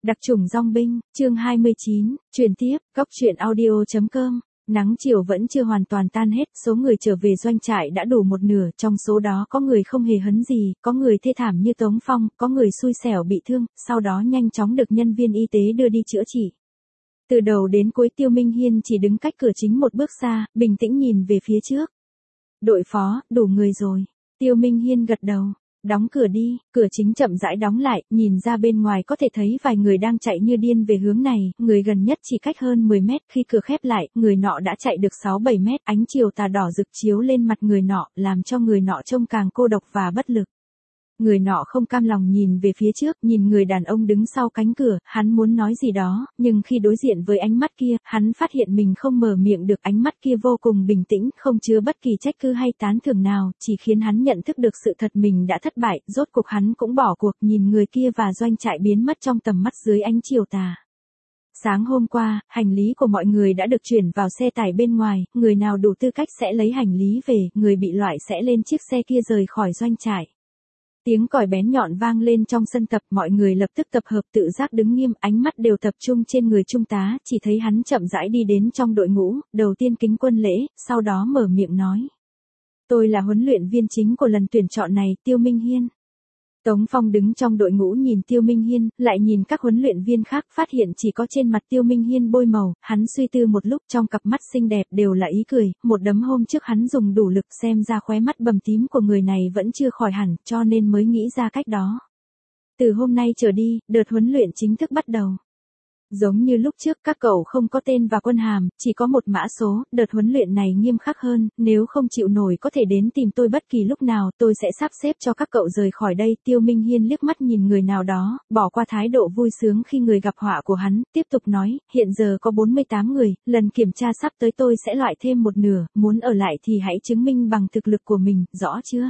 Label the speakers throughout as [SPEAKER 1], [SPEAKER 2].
[SPEAKER 1] Đặc chủng dong binh, chương 29, truyền tiếp, góc truyện audio.com. Nắng chiều vẫn chưa hoàn toàn tan hết, số người trở về doanh trại đã đủ một nửa, trong số đó có người không hề hấn gì, có người thê thảm như Tống Phong, có người xui xẻo bị thương, sau đó nhanh chóng được nhân viên y tế đưa đi chữa trị. Từ đầu đến cuối Tiêu Minh Hiên chỉ đứng cách cửa chính một bước xa, bình tĩnh nhìn về phía trước. Đội phó, đủ người rồi. Tiêu Minh Hiên gật đầu. Đóng cửa đi, cửa chính chậm rãi đóng lại, nhìn ra bên ngoài có thể thấy vài người đang chạy như điên về hướng này, người gần nhất chỉ cách hơn 10 mét, khi cửa khép lại, người nọ đã chạy được 6-7 mét, ánh chiều tà đỏ rực chiếu lên mặt người nọ, làm cho người nọ trông càng cô độc và bất lực. Người nọ không cam lòng nhìn về phía trước, nhìn người đàn ông đứng sau cánh cửa, hắn muốn nói gì đó, nhưng khi đối diện với ánh mắt kia, hắn phát hiện mình không mở miệng được, ánh mắt kia vô cùng bình tĩnh, không chứa bất kỳ trách cứ hay tán thưởng nào, chỉ khiến hắn nhận thức được sự thật mình đã thất bại, rốt cuộc hắn cũng bỏ cuộc, nhìn người kia và doanh trại biến mất trong tầm mắt dưới ánh chiều tà. Sáng hôm qua, hành lý của mọi người đã được chuyển vào xe tải bên ngoài, người nào đủ tư cách sẽ lấy hành lý về, người bị loại sẽ lên chiếc xe kia rời khỏi doanh trại. Tiếng còi bén nhọn vang lên trong sân tập, mọi người lập tức tập hợp tự giác đứng nghiêm, ánh mắt đều tập trung trên người trung tá, chỉ thấy hắn chậm rãi đi đến trong đội ngũ, đầu tiên kính quân lễ, sau đó mở miệng nói. Tôi là huấn luyện viên chính của lần tuyển chọn này, Tiêu Minh Hiên. Tống Phong đứng trong đội ngũ nhìn Tiêu Minh Hiên, lại nhìn các huấn luyện viên khác, phát hiện chỉ có trên mặt Tiêu Minh Hiên bôi màu, hắn suy tư một lúc, trong cặp mắt xinh đẹp đều là ý cười, một đấm hôm trước hắn dùng đủ lực, xem ra khóe mắt bầm tím của người này vẫn chưa khỏi hẳn, cho nên mới nghĩ ra cách đó. Từ hôm nay trở đi, đợt huấn luyện chính thức bắt đầu. Giống như lúc trước các cậu không có tên và quân hàm, chỉ có một mã số, đợt huấn luyện này nghiêm khắc hơn, nếu không chịu nổi có thể đến tìm tôi bất kỳ lúc nào, tôi sẽ sắp xếp cho các cậu rời khỏi đây. Tiêu Minh Hiên liếc mắt nhìn người nào đó, bỏ qua thái độ vui sướng khi người gặp họa của hắn, tiếp tục nói, hiện giờ có 48 người, lần kiểm tra sắp tới tôi sẽ loại thêm một nửa, muốn ở lại thì hãy chứng minh bằng thực lực của mình, rõ chưa?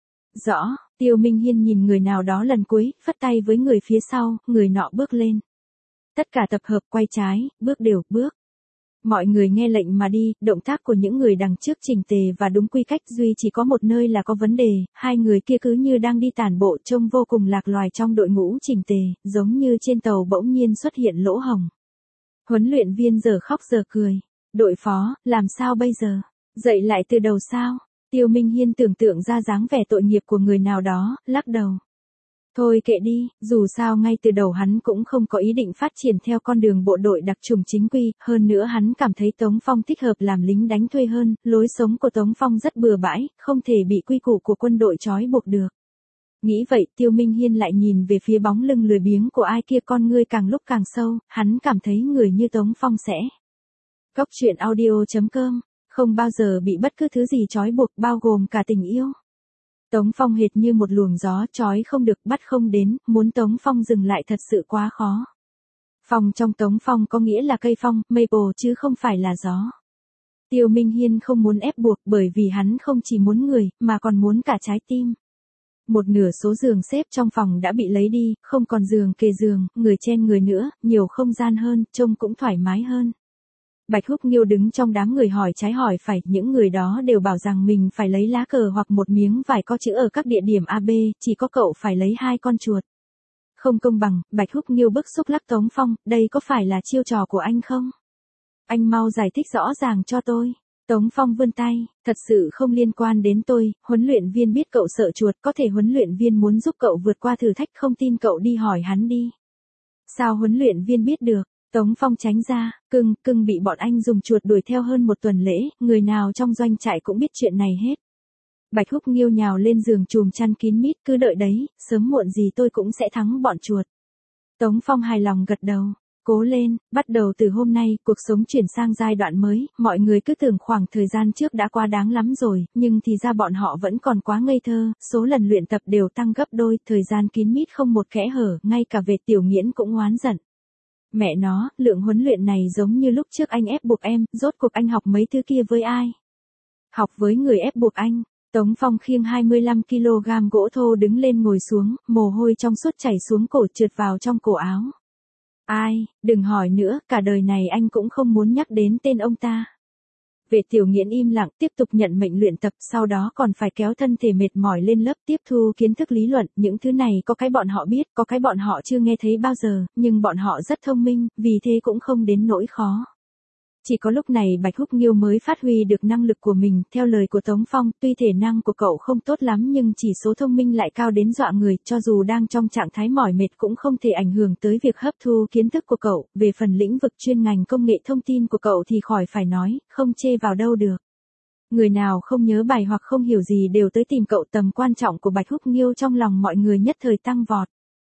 [SPEAKER 1] Rõ, Tiêu Minh Hiên nhìn người nào đó lần cuối, phất tay với người phía sau, người nọ bước lên. Tất cả tập hợp quay trái, bước đều, bước. Mọi người nghe lệnh mà đi, động tác của những người đằng trước chỉnh tề và đúng quy cách, duy chỉ có một nơi là có vấn đề, hai người kia cứ như đang đi tản bộ, trông vô cùng lạc loài trong đội ngũ chỉnh tề, giống như trên tàu bỗng nhiên xuất hiện lỗ hổng. Huấn luyện viên giờ khóc giờ cười. Đội phó, làm sao bây giờ? Dậy lại từ đầu sao? Tiêu Minh Hiên tưởng tượng ra dáng vẻ tội nghiệp của người nào đó, lắc đầu. Thôi kệ đi, dù sao ngay từ đầu hắn cũng không có ý định phát triển theo con đường bộ đội đặc chủng chính quy, hơn nữa hắn cảm thấy Tống Phong thích hợp làm lính đánh thuê hơn, lối sống của Tống Phong rất bừa bãi, không thể bị quy củ của quân đội trói buộc được. Nghĩ vậy, Tiêu Minh Hiên lại nhìn về phía bóng lưng lười biếng của ai kia, con ngươi càng lúc càng sâu, hắn cảm thấy người như Tống Phong sẽ. Góc truyện audio.com, không bao giờ bị bất cứ thứ gì trói buộc, bao gồm cả tình yêu. Tống Phong hệt như một luồng gió, trói không được, bắt không đến, muốn Tống Phong dừng lại thật sự quá khó. Phong trong Tống Phong có nghĩa là cây phong, maple chứ không phải là gió. Tiêu Minh Hiên không muốn ép buộc bởi vì hắn không chỉ muốn người, mà còn muốn cả trái tim. Một nửa số giường xếp trong phòng đã bị lấy đi, không còn giường kề giường, người chen người nữa, nhiều không gian hơn, trông cũng thoải mái hơn. Bạch Húc Nghiêu đứng trong đám người hỏi trái hỏi phải, những người đó đều bảo rằng mình phải lấy lá cờ hoặc một miếng vải có chữ ở các địa điểm AB, chỉ có cậu phải lấy 2 con chuột. Không công bằng, Bạch Húc Nghiêu bức xúc lắc Tống Phong, đây có phải là chiêu trò của anh không? Anh mau giải thích rõ ràng cho tôi. Tống Phong vươn tay, thật sự không liên quan đến tôi, huấn luyện viên biết cậu sợ chuột, có thể huấn luyện viên muốn giúp cậu vượt qua thử thách, không tin cậu đi hỏi hắn đi. Sao huấn luyện viên biết được? Tống Phong tránh ra, cưng bị bọn anh dùng chuột đuổi theo hơn một tuần lễ, người nào trong doanh trại cũng biết chuyện này hết. Bạch Húc Nghiêu nhào lên giường chùm chăn kín mít, cứ đợi đấy, sớm muộn gì tôi cũng sẽ thắng bọn chuột. Tống Phong hài lòng gật đầu, cố lên, bắt đầu từ hôm nay, cuộc sống chuyển sang giai đoạn mới, mọi người cứ tưởng khoảng thời gian trước đã quá đáng lắm rồi, nhưng thì ra bọn họ vẫn còn quá ngây thơ, số lần luyện tập đều tăng gấp đôi, thời gian kín mít không một kẽ hở, ngay cả Vệ Tiểu Nghiễn cũng oán giận. Mẹ nó, lượng huấn luyện này giống như lúc trước anh ép buộc em, rốt cuộc anh học mấy thứ kia với ai? Học với người ép buộc anh. Tống Phong khiêng 25 kg gỗ thô đứng lên ngồi xuống, mồ hôi trong suốt chảy xuống cổ trượt vào trong cổ áo. Ai, đừng hỏi nữa, cả đời này anh cũng không muốn nhắc đến tên ông ta. Vệ Tiểu Nghiễn im lặng tiếp tục nhận mệnh luyện tập, sau đó còn phải kéo thân thể mệt mỏi lên lớp tiếp thu kiến thức lý luận, những thứ này có cái bọn họ biết, có cái bọn họ chưa nghe thấy bao giờ, nhưng bọn họ rất thông minh, vì thế cũng không đến nỗi khó. Chỉ có lúc này Bạch Húc Nghiêu mới phát huy được năng lực của mình, theo lời của Tống Phong, tuy thể năng của cậu không tốt lắm nhưng chỉ số thông minh lại cao đến dọa người, cho dù đang trong trạng thái mỏi mệt cũng không thể ảnh hưởng tới việc hấp thu kiến thức của cậu, về phần lĩnh vực chuyên ngành công nghệ thông tin của cậu thì khỏi phải nói, không chê vào đâu được. Người nào không nhớ bài hoặc không hiểu gì đều tới tìm cậu, tầm quan trọng của Bạch Húc Nghiêu trong lòng mọi người nhất thời tăng vọt.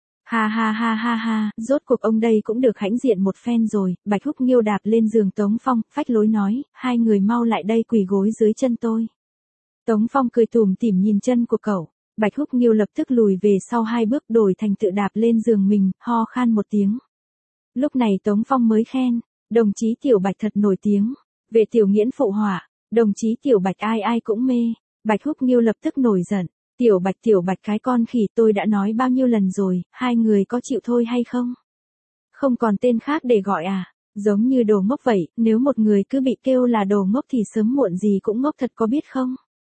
[SPEAKER 1] Ha ha ha ha ha, rốt cuộc ông đây cũng được hãnh diện một phen rồi. Bạch Húc Nghiêu đạp lên giường Tống Phong, phách lối nói, hai người mau lại đây quỳ gối dưới chân tôi. Tống Phong cười tủm tỉm nhìn chân của cậu, Bạch Húc Nghiêu lập tức lùi về sau 2 bước đổi thành tự đạp lên giường mình, ho khan một tiếng. Lúc này Tống Phong mới khen, đồng chí Tiểu Bạch thật nổi tiếng. Vệ Tiểu Nghiễn phụ họa, đồng chí Tiểu Bạch ai ai cũng mê. Bạch Húc Nghiêu lập tức nổi giận. Tiểu Bạch cái con khỉ, tôi đã nói bao nhiêu lần rồi, hai người có chịu thôi hay không? Không còn tên khác để gọi à? Giống như đồ ngốc vậy, nếu một người cứ bị kêu là đồ ngốc thì sớm muộn gì cũng ngốc thật có biết không?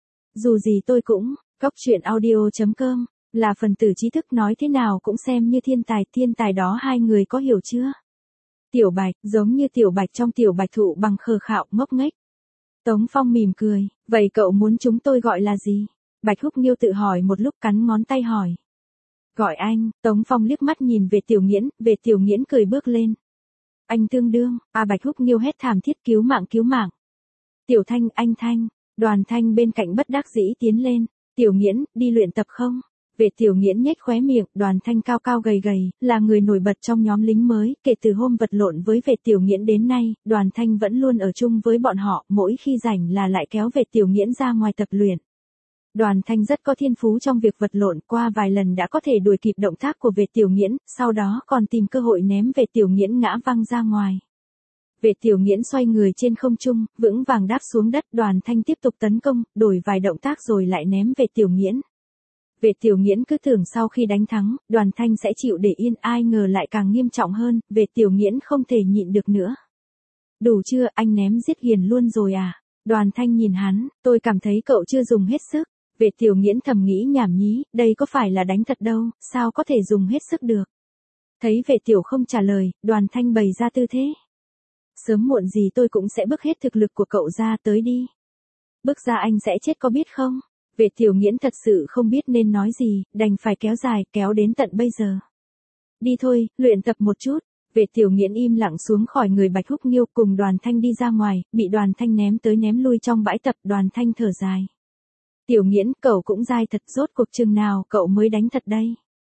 [SPEAKER 1] Dù gì tôi cũng, Cóc Truyện Audio.com, là phần tử trí thức nói thế nào cũng xem như thiên tài đó hai người có hiểu chưa? Tiểu Bạch, giống như Tiểu Bạch trong Tiểu Bạch thụ bằng khờ khạo ngốc nghếch. Tống Phong mỉm cười, vậy cậu muốn chúng tôi gọi là gì? Bạch Húc Nghiêu tự hỏi một lúc cắn ngón tay hỏi. Gọi anh, Tống Phong liếc mắt nhìn về Tiểu Nghiễn cười bước lên. Anh tương đương, Bạch Húc Nghiêu hét thảm thiết cứu mạng. Tiểu Thanh, anh Thanh, Đoàn Thanh bên cạnh bất đắc dĩ tiến lên. Tiểu Nghiễn, đi luyện tập không? Vệ Tiểu Nghiễn nhếch khóe miệng, Đoàn Thanh cao cao gầy gầy, là người nổi bật trong nhóm lính mới, kể từ hôm vật lộn với Vệ Tiểu Nghiễn đến nay, Đoàn Thanh vẫn luôn ở chung với bọn họ, mỗi khi rảnh là lại kéo Vệ Tiểu Nghiễn ra ngoài tập luyện. Đoàn Thanh rất có thiên phú trong việc vật lộn, qua vài lần đã có thể đuổi kịp động tác của Vệ Tiểu Nghiễn, sau đó còn tìm cơ hội ném Vệ Tiểu Nghiễn ngã văng ra ngoài. Vệ Tiểu Nghiễn xoay người trên không trung, vững vàng đáp xuống đất, Đoàn Thanh tiếp tục tấn công, đổi vài động tác rồi lại ném Vệ Tiểu Nghiễn. Vệ Tiểu Nghiễn cứ tưởng sau khi đánh thắng, Đoàn Thanh sẽ chịu để yên, ai ngờ lại càng nghiêm trọng hơn, Vệ Tiểu Nghiễn không thể nhịn được nữa. Đủ chưa, anh ném giết Hiền luôn rồi à? Đoàn Thanh nhìn hắn, tôi cảm thấy cậu chưa dùng hết sức. Vệ Tiểu Nghiễn thầm nghĩ nhảm nhí, đây có phải là đánh thật đâu, sao có thể dùng hết sức được. Thấy Vệ Tiểu không trả lời, Đoàn Thanh bày ra tư thế. Sớm muộn gì tôi cũng sẽ bức hết thực lực của cậu ra, tới đi. Bức ra anh sẽ chết có biết không? Vệ Tiểu Nghiễn thật sự không biết nên nói gì, đành phải kéo dài, kéo đến tận bây giờ. Đi thôi, luyện tập một chút. Vệ Tiểu Nghiễn im lặng xuống khỏi người Bạch Húc Nghiêu, cùng Đoàn Thanh đi ra ngoài, bị Đoàn Thanh ném tới ném lui trong bãi tập. Đoàn Thanh thở dài. Tiểu Nghiễn, cậu cũng dai thật, rốt cuộc chừng nào cậu mới đánh thật đây.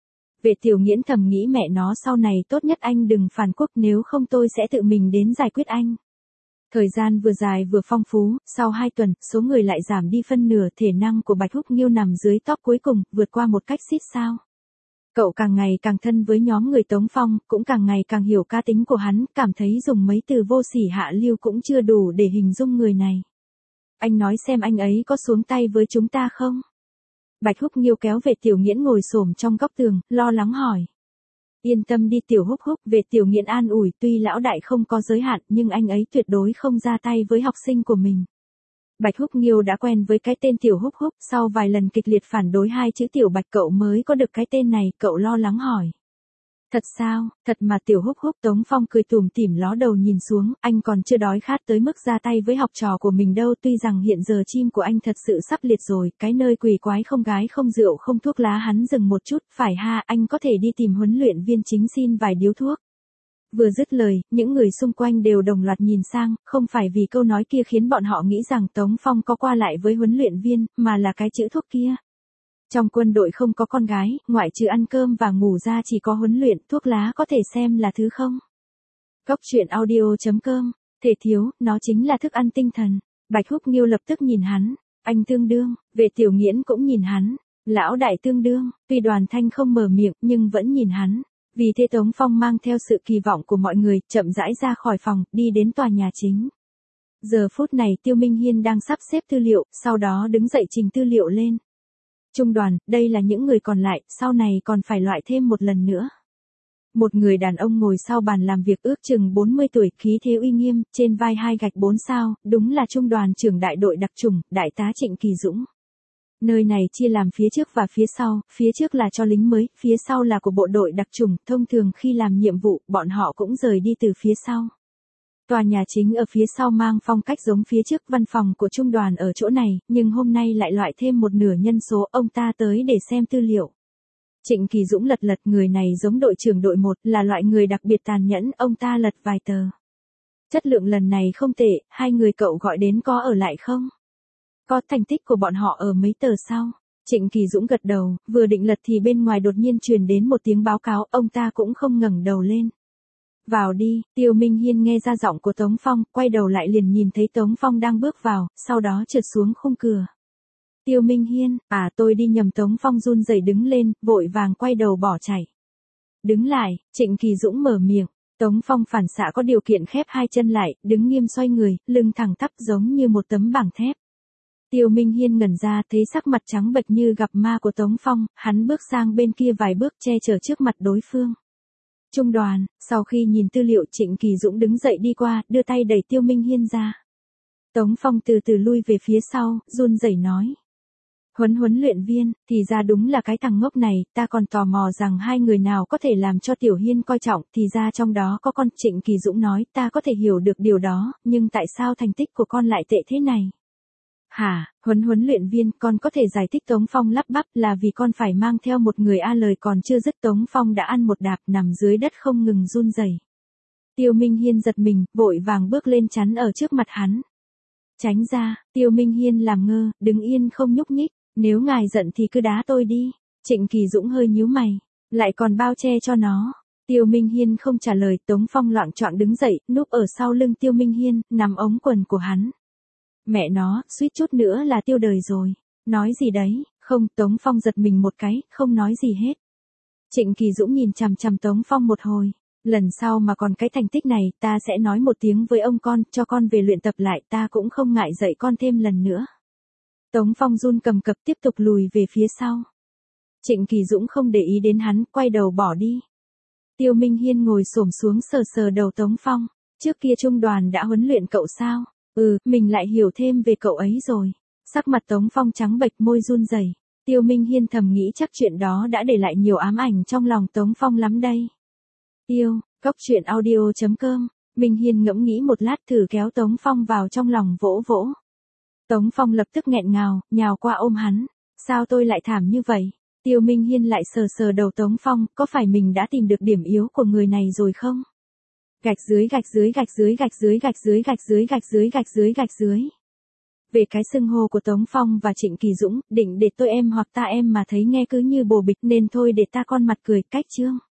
[SPEAKER 1] Vệ Tiểu Nghiễn thầm nghĩ mẹ nó sau này tốt nhất anh đừng phản quốc, nếu không tôi sẽ tự mình đến giải quyết anh. Thời gian vừa dài vừa phong phú, sau 2 tuần, số người lại giảm đi phân nửa, thể năng của Bạch Húc Nghiêu nằm dưới top cuối cùng, vượt qua một cách xít sao. Cậu càng ngày càng thân với nhóm người Tống Phong, cũng càng ngày càng hiểu cá tính của hắn, cảm thấy dùng mấy từ vô sỉ hạ lưu cũng chưa đủ để hình dung người này. Anh nói xem anh ấy có xuống tay với chúng ta không? Bạch Húc Nghiêu kéo Vệ Tiểu Nghiễn ngồi xổm trong góc tường, lo lắng hỏi. Yên tâm đi Tiểu Húc Húc, Vệ Tiểu Nghiễn an ủi, tuy lão đại không có giới hạn nhưng anh ấy tuyệt đối không ra tay với học sinh của mình. Bạch Húc Nghiêu đã quen với cái tên Tiểu Húc Húc, sau vài lần kịch liệt phản đối 2 chữ Tiểu Bạch cậu mới có được cái tên này, cậu lo lắng hỏi. Thật sao, thật mà Tiểu Húc Húc. Tống Phong cười tủm tỉm ló đầu nhìn xuống, anh còn chưa đói khát tới mức ra tay với học trò của mình đâu, tuy rằng hiện giờ chim của anh thật sự sắp liệt rồi, cái nơi quỷ quái không gái không rượu không thuốc lá hắn dừng một chút, phải ha, anh có thể đi tìm huấn luyện viên chính xin vài điếu thuốc. Vừa dứt lời, những người xung quanh đều đồng loạt nhìn sang, không phải vì câu nói kia khiến bọn họ nghĩ rằng Tống Phong có qua lại với huấn luyện viên, mà là cái chữ thuốc kia. Trong quân đội không có con gái, ngoại trừ ăn cơm và ngủ ra chỉ có huấn luyện, thuốc lá có thể xem là thứ không. Cóc Truyện Audio.com, thể thiếu, nó chính là thức ăn tinh thần. Bạch Húc Nghiêu lập tức nhìn hắn, anh tương đương, Vệ Tiểu Nghiễn cũng nhìn hắn, lão đại tương đương, tuy Đoàn Thanh không mở miệng nhưng vẫn nhìn hắn. Vì thế Tống Phong mang theo sự kỳ vọng của mọi người, chậm rãi ra khỏi phòng, đi đến tòa nhà chính. Giờ phút này Tiêu Minh Hiên đang sắp xếp tư liệu, sau đó đứng dậy trình tư liệu lên. Trung đoàn, đây là những người còn lại, sau này còn phải loại thêm một lần nữa. Một người đàn ông ngồi sau bàn làm việc ước chừng 40 tuổi, khí thế uy nghiêm, trên vai 2 gạch 4 sao, đúng là trung đoàn trưởng đại đội đặc chủng, đại tá Trịnh Kỳ Dũng. Nơi này chia làm phía trước và phía trước là cho lính mới, phía sau là của bộ đội đặc chủng, thông thường khi làm nhiệm vụ, bọn họ cũng rời đi từ phía sau. Tòa nhà chính ở phía sau mang phong cách giống phía trước, văn phòng của trung đoàn ở chỗ này, nhưng hôm nay lại loại thêm một nửa nhân số, ông ta tới để xem tư liệu. Trịnh Kỳ Dũng lật người này giống đội trưởng đội 1, là loại người đặc biệt tàn nhẫn, ông ta lật vài tờ. Chất lượng lần này không tệ, 2 người cậu gọi đến có ở lại không? Có thành tích của bọn họ ở mấy tờ sau. Trịnh Kỳ Dũng gật đầu, vừa định lật thì bên ngoài đột nhiên truyền đến một tiếng báo cáo, ông ta cũng không ngẩng đầu lên. Vào đi, Tiêu Minh Hiên nghe ra giọng của Tống Phong, quay đầu lại liền nhìn thấy Tống Phong đang bước vào, sau đó trượt xuống khung cửa. Tiêu Minh Hiên, tôi đi nhầm. Tống Phong run rẩy đứng lên, vội vàng quay đầu bỏ chạy. Đứng lại, Trịnh Kỳ Dũng mở miệng. Tống Phong phản xạ có điều kiện khép 2 chân lại, đứng nghiêm xoay người, lưng thẳng tắp giống như một tấm bảng thép. Tiêu Minh Hiên ngẩn ra, thấy sắc mặt trắng bệch như gặp ma của Tống Phong, hắn bước sang bên kia vài bước che chở trước mặt đối phương. Trung đoàn, sau khi nhìn tư liệu, Trịnh Kỳ Dũng đứng dậy đi qua, đưa tay đẩy Tiêu Minh Hiên ra. Tống Phong từ từ lui về phía sau, run rẩy nói. Huấn luyện viên, thì ra đúng là cái thằng ngốc này, ta còn tò mò rằng 2 người nào có thể làm cho Tiểu Hiên coi trọng, thì ra trong đó có con. Trịnh Kỳ Dũng nói, ta có thể hiểu được điều đó, nhưng tại sao thành tích của con lại tệ thế này? Hả, huấn luyện viên, con có thể giải thích. Tống Phong lắp bắp, là vì con phải mang theo một người. Lời còn chưa dứt Tống Phong đã ăn một đạp, nằm dưới đất không ngừng run rẩy. Tiêu Minh Hiên giật mình, vội vàng bước lên chắn ở trước mặt hắn. Tránh ra, Tiêu Minh Hiên làm ngơ, đứng yên không nhúc nhích. Nếu ngài giận thì cứ đá tôi đi. Trịnh Kỳ Dũng hơi nhíu mày, lại còn bao che cho nó. Tiêu Minh Hiên không trả lời. Tống Phong loạng choạng đứng dậy, núp ở sau lưng Tiêu Minh Hiên, nắm ống quần của hắn. Mẹ nó, suýt chút nữa là tiêu đời rồi. Nói gì đấy? Không. Tống Phong giật mình một cái, không nói gì hết. Trịnh Kỳ Dũng nhìn chằm chằm Tống Phong một hồi. Lần sau mà còn cái thành tích này, ta sẽ nói một tiếng với ông con, cho con về luyện tập lại, ta cũng không ngại dạy con thêm lần nữa. Tống Phong run cầm cập tiếp tục lùi về phía sau. Trịnh Kỳ Dũng không để ý đến hắn, quay đầu bỏ đi. Tiêu Minh Hiên ngồi xổm xuống sờ đầu Tống Phong. Trước kia trung đoàn đã huấn luyện cậu sao? Mình lại hiểu thêm về cậu ấy rồi. Sắc mặt Tống Phong trắng bệch, môi run rẩy. Tiêu Minh Hiên thầm nghĩ chắc chuyện đó đã để lại nhiều ám ảnh trong lòng Tống Phong lắm đây. Góc truyện audio.com. Minh Hiên ngẫm nghĩ một lát, thử kéo Tống Phong vào trong lòng vỗ vỗ. Tống Phong lập tức nghẹn ngào, nhào qua ôm hắn. Sao tôi lại thảm như vậy? Tiêu Minh Hiên lại sờ đầu Tống Phong, có phải mình đã tìm được điểm yếu của người này rồi không? Gạch dưới. Về cái xưng hô của Tống Phong và Trịnh Kỳ Dũng, định để tôi em hoặc ta em mà thấy nghe cứ như bồ bịch, nên thôi để ta con mặt cười. Cách chương